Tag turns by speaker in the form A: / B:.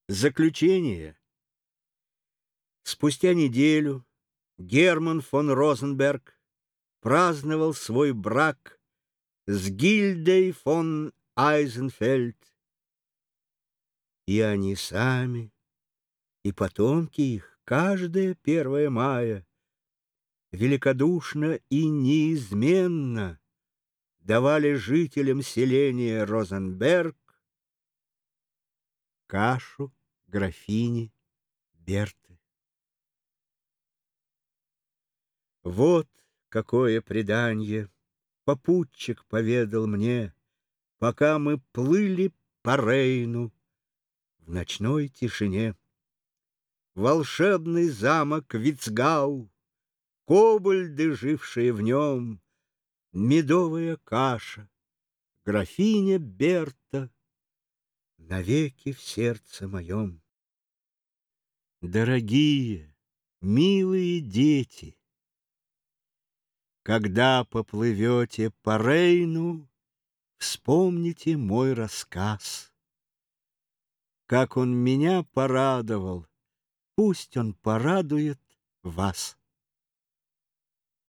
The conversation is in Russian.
A: Заключение. Спустя неделю Герман фон Розенберг праздновал свой брак с Гильдой фон Айзенфельд. И они сами, и потомки их, каждое 1 мая великодушно и неизменно давали жителям селения Розенберг кашу графини Берты. Вот какое преданье попутчик поведал мне, пока мы плыли по Рейну в ночной тишине. Волшебный замок Вицгау, кобальды, жившие в нем, медовая каша, графиня Берта навеки в сердце моем. Дорогие, милые дети, когда поплывете по Рейну, вспомните мой рассказ. Как он меня порадовал, пусть он порадует вас.